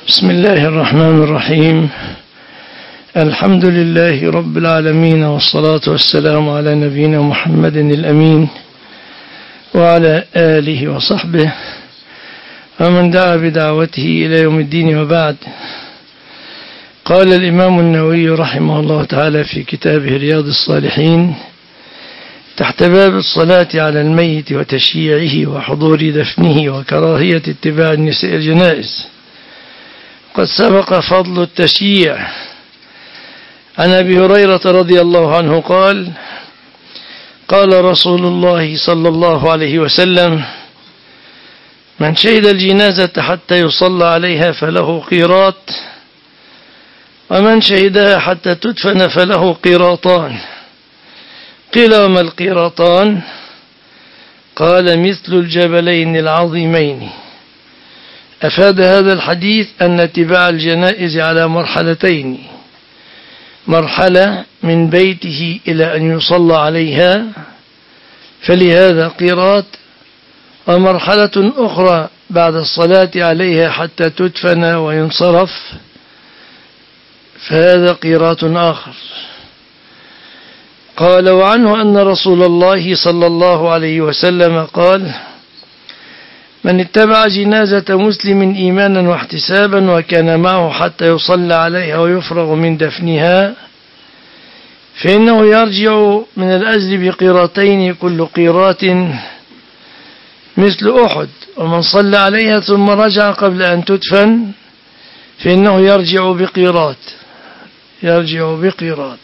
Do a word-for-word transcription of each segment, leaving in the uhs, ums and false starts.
بسم الله الرحمن الرحيم. الحمد لله رب العالمين، والصلاة والسلام على نبينا محمد الأمين وعلى آله وصحبه ومن دعا بدعوته إلى يوم الدين، وبعد. قال الإمام النووي رحمه الله تعالى في كتابه رياض الصالحين تحت باب الصلاة على الميت وتشييعه وحضور دفنه وكراهية اتباع النساء الجنائز. قد سبق فضل التشييع. عن أبي هريرة رضي الله عنه قال: قال رسول الله صلى الله عليه وسلم: من شهد الجنازة حتى يصلى عليها فله قيراط، ومن شهدها حتى تدفن فله قيراطان. قيل: وما القيراطان؟ قال: مثل الجبلين العظيمين. أفاد هذا الحديث أن اتباع الجنائز على مرحلتين: مرحلة من بيته إلى أن يصلى عليها فلهذا قيراط، ومرحلة أخرى بعد الصلاة عليها حتى تدفن وينصرف فهذا قيراط آخر. قال: وعنه أن رسول الله صلى الله عليه وسلم قال: من اتبع جنازة مسلم إيمانا واحتسابا وكان معه حتى يصلى عليها ويفرغ من دفنها فإنه يرجع من الأجر بقيراتين، كل قيرات مثل أحد. ومن صلى عليها ثم رجع قبل أن تدفن فإنه يرجع بقيرات يرجع بقيرات.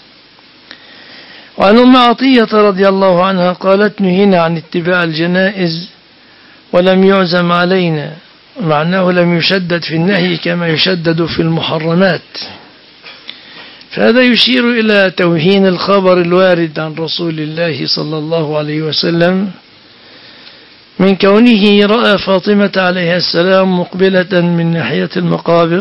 وعن أم عطية رضي الله عنها قالت: نهينا عن اتباع الجنائز ولم يعزم علينا، معناه لم يشدد في النهي كما يشدد في المحرمات. فهذا يشير إلى توهين الخبر الوارد عن رسول الله صلى الله عليه وسلم من كونه رأى فاطمة عليها السلام مقبلة من ناحية المقابر.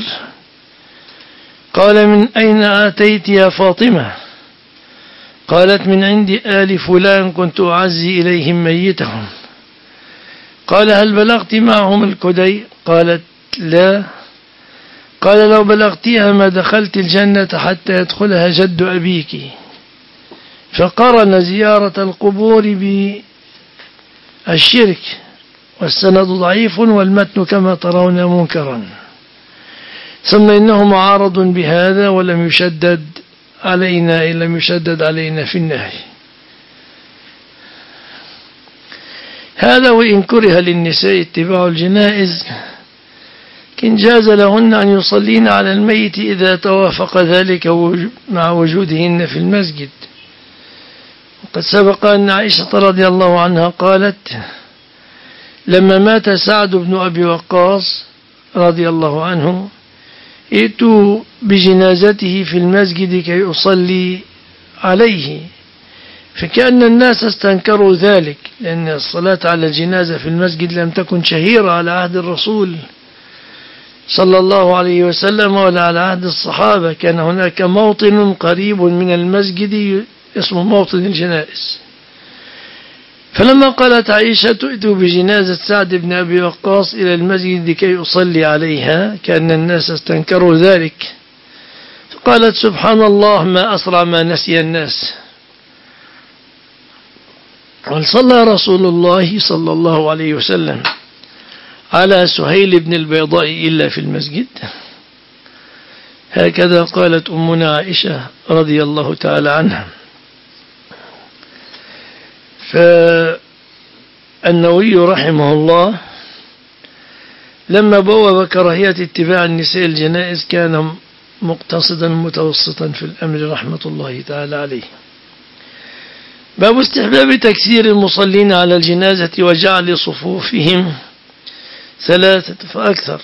قال: من أين آتيت يا فاطمة؟ قالت: من عند آل فلان كنت أعزي إليهم ميتهم. قال: هل بلغت معهم الكدي؟ قالت: لا. قال: لو بلغتيها ما دخلت الجنة حتى يدخلها جد أبيك. فقرن زيارة القبور بالشرك، والسند ضعيف والمتن كما ترون منكرا. ثم إنه معارض بهذا ولم يشدد علينا لم يشدد علينا في النهي. هذا وإن كره للنساء اتباع الجنائز كن جاز لهن أن يصلين على الميت إذا توافق ذلك مع وجودهن في المسجد. وقد سبق أن عائشة رضي الله عنها قالت: لما مات سعد بن أبي وقاص رضي الله عنه ائتوا بجنازته في المسجد كي أصلي عليه، فكأن الناس استنكروا ذلك، لأن الصلاة على الجنازة في المسجد لم تكن شهيرة على عهد الرسول صلى الله عليه وسلم ولا على عهد الصحابة. كان هناك موطن قريب من المسجد اسمه موطن الجنائز. فلما قالت عائشة: ائتوا بجنازة سعد بن أبي وقاص إلى المسجد لكي أصلي عليها، كأن الناس استنكروا ذلك، فقالت: سبحان الله، ما أسرع ما نسي الناس. هل صلى رسول الله صلى الله عليه وسلم على سهيل بن البيضاء إلا في المسجد؟ هكذا قالت أمنا عائشة رضي الله تعالى عنها. فالنووي رحمه الله لما بوّب كراهية اتباع النساء الجنائز كان مقتصدا متوسطا في الأمر رحمة الله تعالى عليه. باب استحباب تكثير المصلين على الجنازة وجعل صفوفهم ثلاثة فأكثر.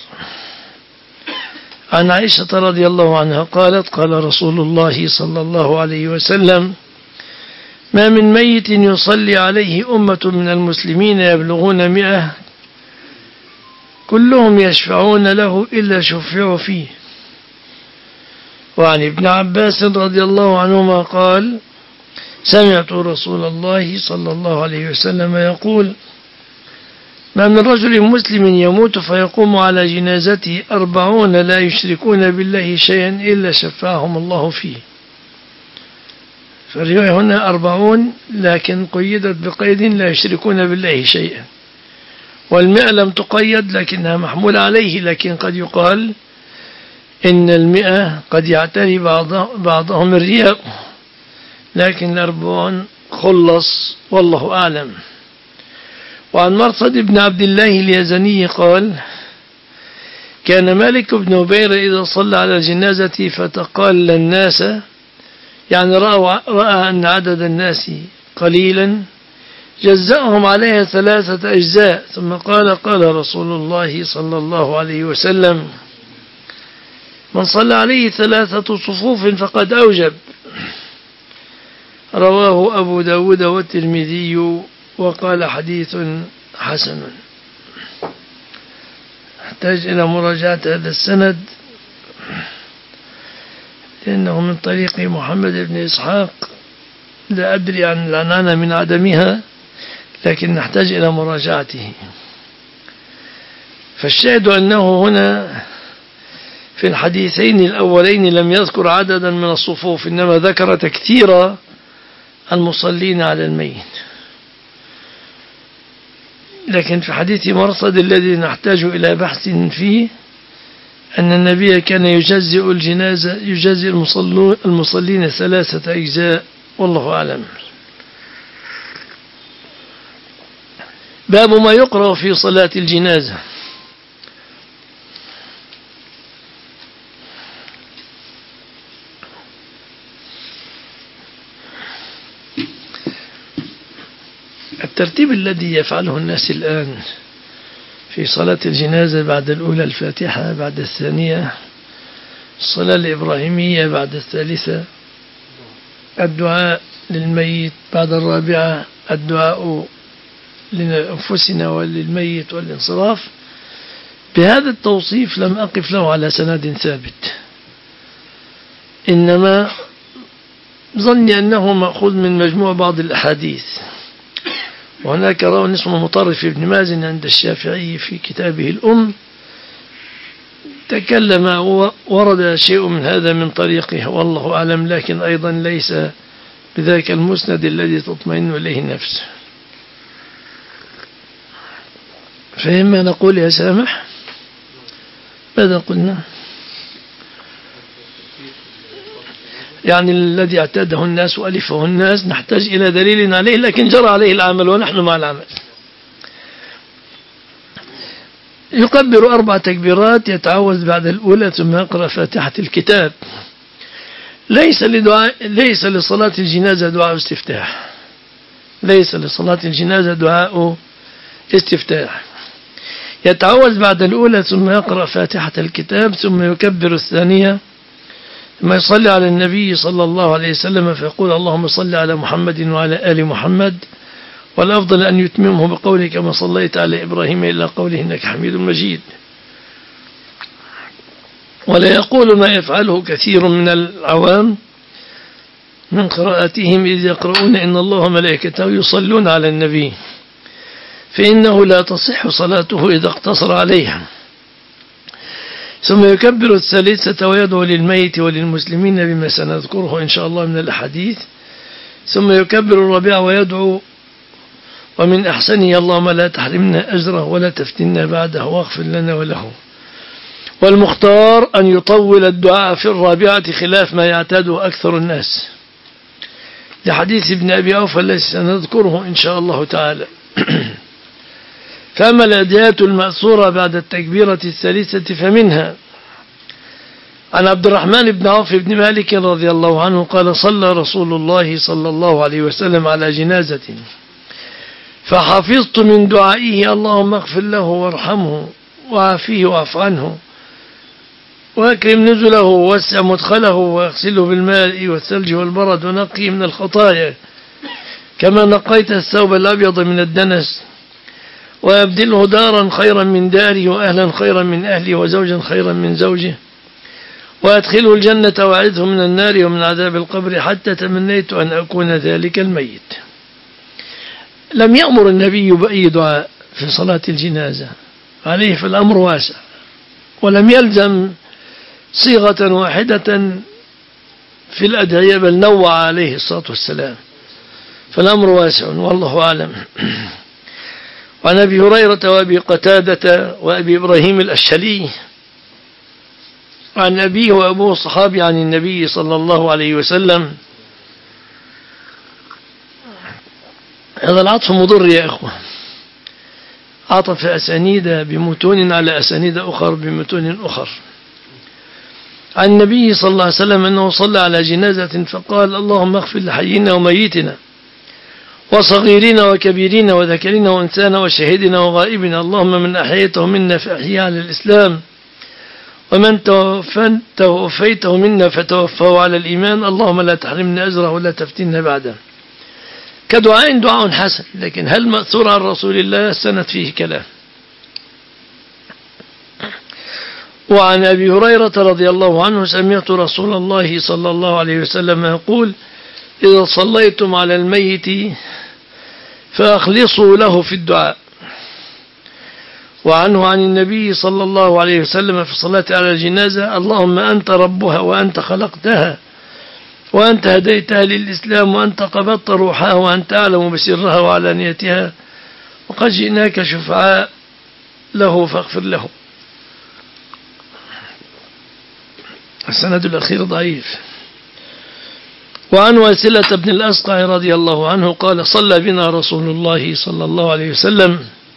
عن عائشة رضي الله عنها قالت: قال رسول الله صلى الله عليه وسلم: ما من ميت يصلي عليه أمة من المسلمين يبلغون مئة كلهم يشفعون له إلا شفعوا فيه. وعن ابن عباس رضي الله عنهما قال: سمعت رسول الله صلى الله عليه وسلم يقول: ما من رجل مسلم يموت فيقوم على جنازته أربعون لا يشركون بالله شيئا إلا شفاهم الله فيه. فالرواية هنا أربعون لكن قيدت بقيد لا يشركون بالله شيئا، والمئة لم تقيد لكنها محمولة عليه، لكن قد يقال إن المئة قد يعتري بعضهم الرياء، لكن الأربعون خلص والله أعلم. وعن مرصد بن عبد الله اليزني قال: كان مالك بن هبير إذا صلى على الجنازة فتقال الناس، يعني رأى, رأى أن عدد الناس قليلا، جزأهم عليها ثلاثة أجزاء، ثم قال: قال رسول الله صلى الله عليه وسلم: من صلى عليه ثلاثة صفوف فقد أوجب. رواه أبو داود والترمذي وقال: حديث حسن. أحتاج إلى مراجعة هذا السند لأنه من طريق محمد بن إسحاق، لا أدري عن العنانة من عدمها، لكن نحتاج إلى مراجعته. فالشاهد أنه هنا في الحديثين الأولين لم يذكر عددا من الصفوف، إنما ذكر تكثير المصلين على الميت. لكن في حديث مرصد الذي نحتاج إلى بحث فيه أن النبي كان يجزئ الجنازة يجزئ المصلين ثلاثة أجزاء، والله أعلم. باب ما يقرأ في صلاة الجنازة. الترتيب الذي يفعله الناس الآن في صلاة الجنازة: بعد الأولى الفاتحة، بعد الثانية الصلاة الإبراهيمية، بعد الثالثة الدعاء للميت، بعد الرابعة الدعاء لأنفسنا وللميت والانصراف. بهذا التوصيف لم أقف له على سند ثابت، إنما ظني أنه مأخوذ من مجموع بعض الأحاديث. وهناك راوي اسمه مطرف بن مازن عند الشافعي في كتابه الأم تكلم، ورد شيء من هذا من طريقه والله أعلم، لكن أيضا ليس بذاك المسند الذي تطمئن إليه النفس. فإما نقول يا سامح ماذا قلنا؟ يعني الذي اعتاده الناس وألفه الناس نحتاج إلى دليل عليه، لكن جرى عليه العمل ونحن مع العمل. يكبر أربع تكبيرات، يتعوذ بعد الأولى، ثم يقرأ فاتحة الكتاب. ليس لدعاء ليس لصلاة الجنازة دعاء استفتاح، ليس لصلاة الجنازة دعاء استفتاح. يتعوذ بعد الأولى ثم يقرأ فاتحة الكتاب، ثم يكبر الثانية، ثم يصلي على النبي صلى الله عليه وسلم فيقول: اللهم صل على محمد وعلى آل محمد، والأفضل أن يتممه بقوله كما صليت على إبراهيم إلى قوله إنك حميد مجيد. ولا يقول ما يفعله كثير من العوام من قراءتهم إذ يقرؤون إن الله وملائكته يصلون على النبي، فإنه لا تصح صلاته إذا اقتصر عليها. ثم يكبر الثالثة ويدعو للميت وللمسلمين بما سنذكره إن شاء الله من الحديث. ثم يكبر الرابعة ويدعو: ومن أحسنه اللهم لا تحرمنا أجره ولا تفتنا بعده واغفر لنا وله. والمختار أن يطول الدعاء في الرابعة خلاف ما يعتاده أكثر الناس، لحديث ابن أبي أوفى الذي سنذكره إن شاء الله تعالى. فأما الأدعيات المأثورة بعد التكبيرة الثالثة فمنها: عن عبد الرحمن بن عوف بن مالك رضي الله عنه قال: صلى رسول الله صلى الله عليه وسلم على جنازة فحفظت من دعائه اللهم اغفر له وارحمه وعافيه واعف عنه وأكرم نزله ووسع مدخله واغسله بالماء والثلج والبرد ونقيه من الخطايا كما نقيت الثوب الأبيض من الدنس، وأبدله دارا خيرا من داره وأهلا خيرا من أهله وزوجا خيرا من زوجه، وأدخله الجنة وأعذه من النار ومن عذاب القبر، حتى تمنيت أن أكون ذلك الميت. لم يأمر النبي بأي دعاء في صلاة الجنازة، عليه في الأمر واسع، ولم يلزم صيغة واحدة في الأدعية بل نوع عليه الصلاة والسلام، فالأمر واسع والله أعلم. وعن أبي هريرة وأبي قتادة وأبي إبراهيم الأشهلي عن أبيه وأبوه صحابي عن النبي صلى الله عليه وسلم. هذا العطف مضر يا إخوة، عطف أسانيد بمتون على أسانيد أخر بمتون أخر. عن النبي صلى الله عليه وسلم أنه صلى على جنازة فقال اللهم اغفر لحينا وميتنا وصغيرنا وكبيرنا وذكرنا وأنثانا وشهيدنا وغائبنا، اللهم من أحييته منا فأحييه على الإسلام، ومن توفيته منا فتوفه على الإيمان، اللهم لا تحرمنا أجره ولا تفتنا بعده. كدعاء دعاء حسن، لكن هل مأثور عن رسول الله؟ السند فيه كلام. وعن أبي هريرة رضي الله عنه سمعت رسول الله صلى الله عليه وسلم يقول إذا صليتم على الميت فأخلصوا له في الدعاء. وعنه عن النبي صلى الله عليه وسلم في الصلاة على الجنازة اللهم أنت ربها وأنت خلقتها وأنت هديتها للإسلام وأنت قبضت روحها وأنت أعلم بسرها وعلانيتها وقد جئناك شفعاء له فاغفر له. السند الأخير ضعيف. وعن واسلة بن الأسقع رضي الله عنه قال صلى بنا رسول الله صلى الله عليه وسلم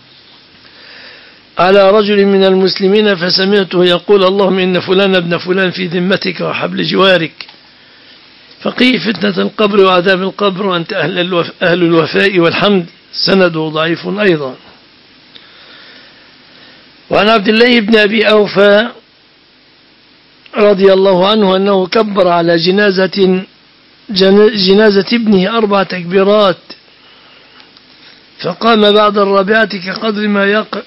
على رجل من المسلمين فسمعته يقول اللهم إن فلان ابن فلان في ذمتك وحبل جوارك فقيه فتنة القبر وعذاب القبر وأنت أهل, الوف... أهل الوفاء والحمد. سنده ضعيف أيضا. وعن عبد الله بن أبي أوفى رضي الله عنه أنه كبر على جنازة جنازة ابنه أربع تكبيرات فقام بعد الرابعة كقدر ما يق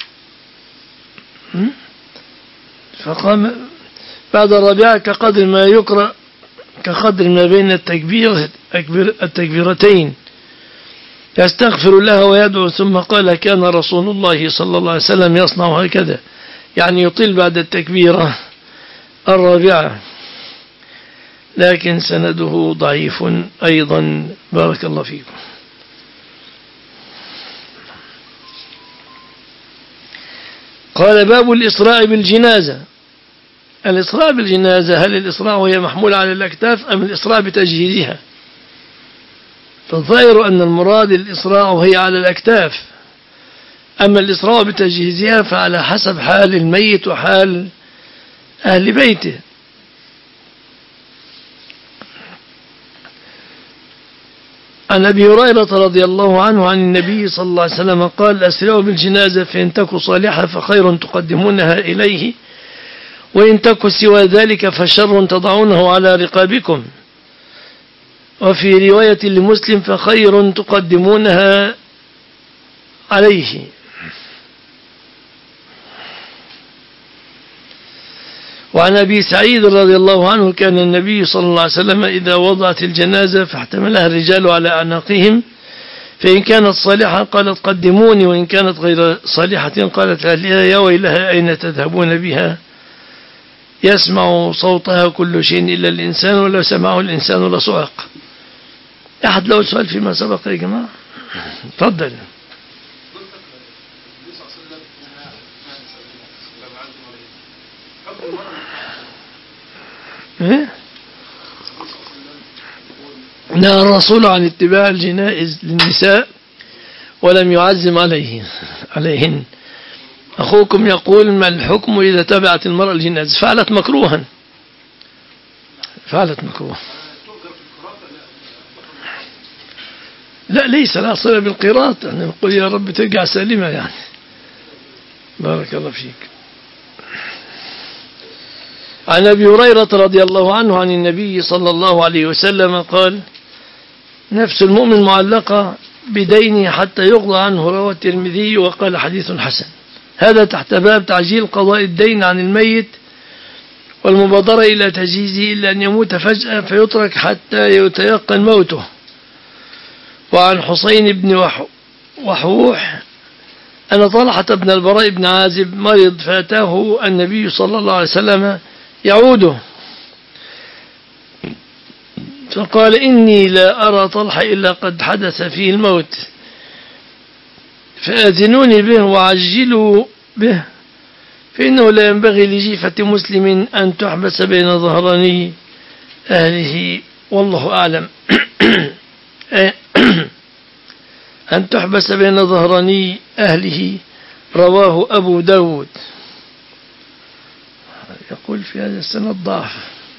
فقام بعد الرابعة كقدر ما يقرأ كقدر ما بين التكبير التكبيرتين يستغفر لها ويدعو ثم قال كان رسول الله صلى الله عليه وسلم يصنع هكذا، يعني يطيل بعد التكبيرة الرابعة، لكن سنده ضعيف أيضا. بارك الله فيكم. قال باب الإسراء بالجنازة. الإسراء بالجنازة هل الإسراء وهي محمولة على الأكتاف أم الإسراء بتجهيزها؟ فالظاهر أن المراد الإسراء وهي على الأكتاف، أما الإسراء بتجهيزها فعلى حسب حال الميت وحال أهل بيته. عن أبي هريرة رضي الله عنه عن النبي صلى الله عليه وسلم قال أسرعوا بالجنازة فإن تكن صالحة فخير تقدمونها إليه وإن تكن سوى ذلك فشر تضعونه على رقابكم. وفي رواية لمسلم فخير تقدمونها عليه. وعن أبي سعيد رضي الله عنه كان النبي صلى الله عليه وسلم إذا وضعت الجنازة فاحتملها الرجال على أعناقهم فإن كانت صالحة قالت قدموني وإن كانت غير صالحة قالت أهلها يا ويلها أين تذهبون بها يسمع صوتها كل شيء إلا الإنسان ولو سمعه الإنسان لصعق. أحد له سؤال فيما سبق يا جماعة؟ تفضل. إيه؟ نهى الرسول عن اتباع الجنائز للنساء ولم يعزم عليه عليهن. أخوكم يقول ما الحكم إذا تبعت المرأة الجنائز؟ فعلت مكروها فعلت مكروها لا ليس لا صلة بالقراءة، يعني نقول يا رب ترجع سالمة يعني. بارك الله فيك. عن أبي هريرة رضي الله عنه عن النبي صلى الله عليه وسلم قال نفس المؤمن معلقة بدينه حتى يقضى عنه، رواه الترمذي وقال حديث حسن. هذا تحت باب تعجيل قضاء الدين عن الميت والمبادرة إلى تجهيزه إلا أن يموت فجأة فيترك حتى يتيقن موته. وعن حسين بن وحوح أن طلحة بن البراء بن عازب مرض فأتاه النبي صلى الله عليه وسلم يعوده، فقال إني لا أرى طلحة إلا قد حدث فيه الموت، فآذنوني به وعجلوا به، فإنه لا ينبغي لجيفة مسلم أن تحبس بين ظهراني أهله، والله أعلم. أن تحبس بين ظهراني أهله، رواه أبو داود. يقول في هذا السند ضعف.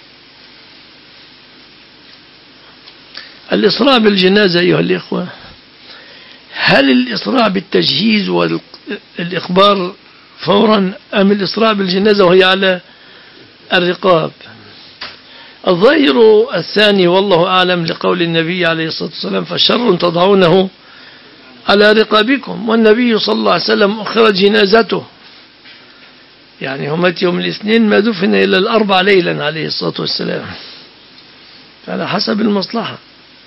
الإسراع بالجنازة أيها الإخوة، هل الإسراع بالتجهيز والإخبار فورا أم الإسراع بالجنازة وهي على الرقاب؟ الظاهر الثاني والله أعلم، لقول النبي عليه الصلاة والسلام فشر تضعونه على رقابكم، والنبي صلى الله عليه وسلم أخرت جنازته، يعني هم يوم الاثنين ما دفن إلى الأربع ليلا عليه الصلاة والسلام، على حسب المصلحة.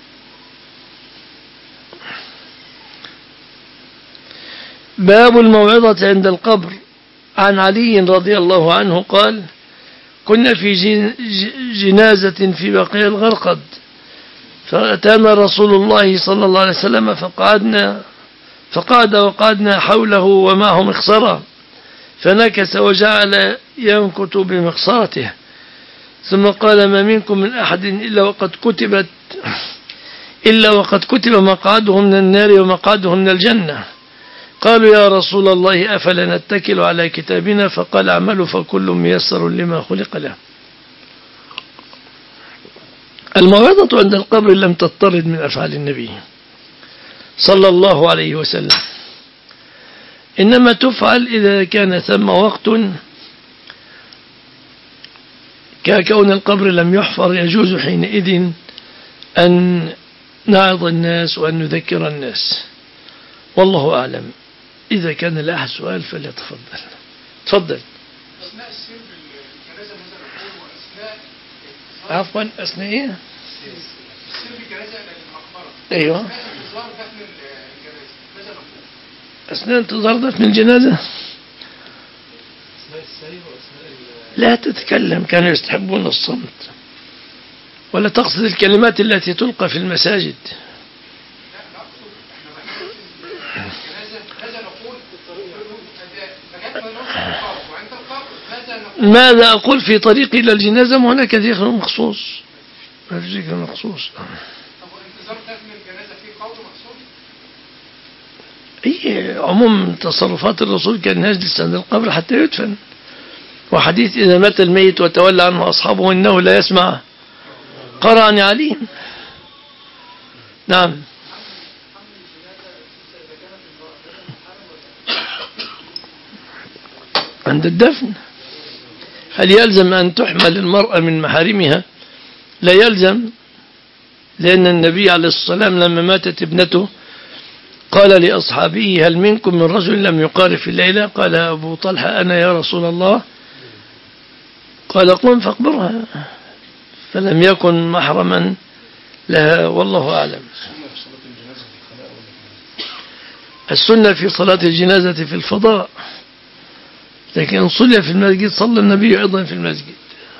باب الموعظة عند القبر. عن علي رضي الله عنه قال: كنا في جنازة في بقيع الغرقد، فأتانا رسول الله صلى الله عليه وسلم فقعدنا فقعد وقعدنا حوله ومعه مخصرة، فنكس وجعل ينكت بمخصرته، ثم قال: ما منكم من أحد إلا وقد كتبت إلا وقد كتب مقعده من النار ومقعده من الجنة. قالوا: يا رسول الله أفلا نتكل على كتابنا؟ فقال: اعملوا فكل ميسر لما خلق له. الموعظة عند القبر لم تضطرد من أفعال النبي صلى الله عليه وسلم، إنما تفعل إذا كان ثم وقت ككون القبر لم يحفر، يجوز حينئذ أن نعظ الناس وأن نذكر الناس، والله أعلم. إذا كان له سؤال فليتفضل. تفضل. أثناء السير بالجنازة ماذا نقول؟ وأثناء عفوا أثناء إيه؟ السير بالجنازة إلى المقبرة. أيوه. أثناء انتظار دفن الجنازة ماذا نقول؟ أثناء انتظار دفن الجنازة أثناء السير وأثناء لا تتكلم، كانوا يستحبون الصمت، ولا تقصد الكلمات التي تلقى في المساجد. ماذا أقول في طريقي إلى الجنازة؟ وهناك ذكر مخصوص، ذكر مخصوص. طب انتظار دفن الجنازة في قول مخصوص؟ أي عموم تصرفات الرسول كان يجلس عند القبر حتى يدفن، وحديث إذا مات الميت وتولى عنه أصحابه إنه لا يسمع قرأ عليم. نعم. عند الدفن هل يلزم أن تحمل المرأة من محارمها؟ لا يلزم، لأن النبي عليه الصلاة والسلام لما ماتت ابنته قال لأصحابه: هل منكم من رجل لم يقارب في الليلة؟ قال أبو طلحة: أنا يا رسول الله. قال: قم فاقبرها، فلم يكن محرما لها، والله أعلم. السنة في صلاة الجنازة في الفضاء، لكن صلى في المسجد صلى النبي أيضا في المسجد.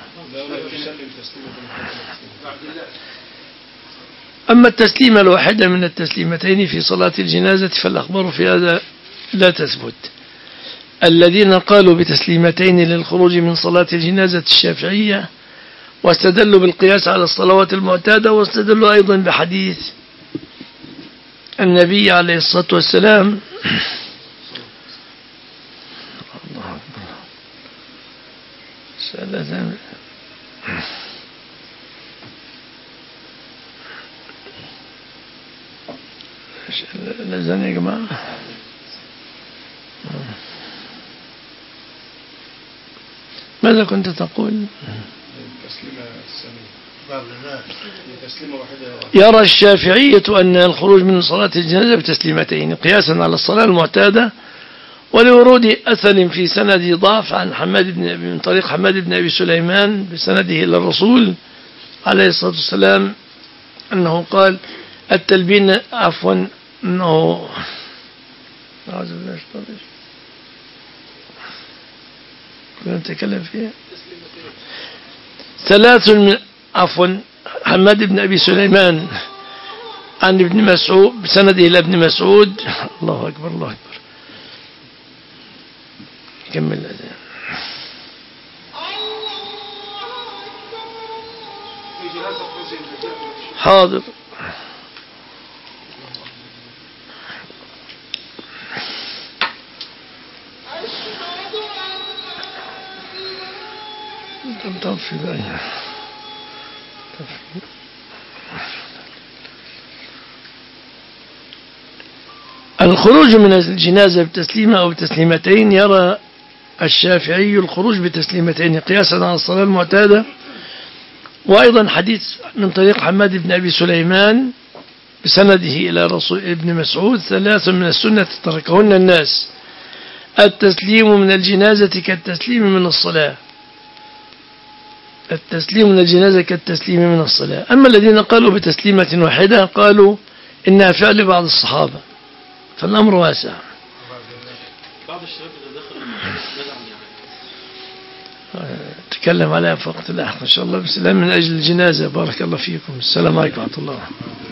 أما التسليمة الواحدة من التسليمتين في صلاة الجنازة فالأخبار في هذا لا تثبت. الذين قالوا بتسليمتين للخروج من صلاة الجنازة الشافعية، واستدلوا بالقياس على الصلوات المعتادة، واستدلوا أيضا بحديث النبي عليه الصلاة والسلام لازم يا جماعة. ماذا كنت تقول؟ يرى الشافعية أن الخروج من صلاة الجنازة بتسليمتين قياسا على الصلاة المعتادة، ولورود أثر في سند ضعف عن حماد بن من طريق حماد بن أبي سليمان بسنده إلى الرسول عليه الصلاة والسلام أنه قال: التلبين عفوا أنه أعوذ بالله من كنا نتكلم فيها. ثلاث من عفوا حماد بن أبي سليمان عن ابن مسعود بسنده إلى ابن مسعود. الله أكبر الله أكبر. كمل الأذان. حاضر. طفي ذلك. الخروج من الجنازة بتسليمة أو بتسليمتين، يرى الشافعي الخروج بتسليمتين قياسا على الصلاة المعتادة. وأيضا حديث من طريق حماد بن أبي سليمان بسنده إلى رسول ابن مسعود: ثلاث من السنة تركهن الناس: التسليم من الجنازة كالتسليم من الصلاة. التسليم من الجنازة كالتسليم من الصلاة. أما الذين قالوا بتسليمة واحدة قالوا إنها فعل بعض الصحابة، فالأمر واسع. بعض الشباب إذا دخل تكلم عليها في وقت لاحق إن شاء الله. بسلام من أجل الجنازة. بارك الله فيكم. السلام عليكم ورحمة الله.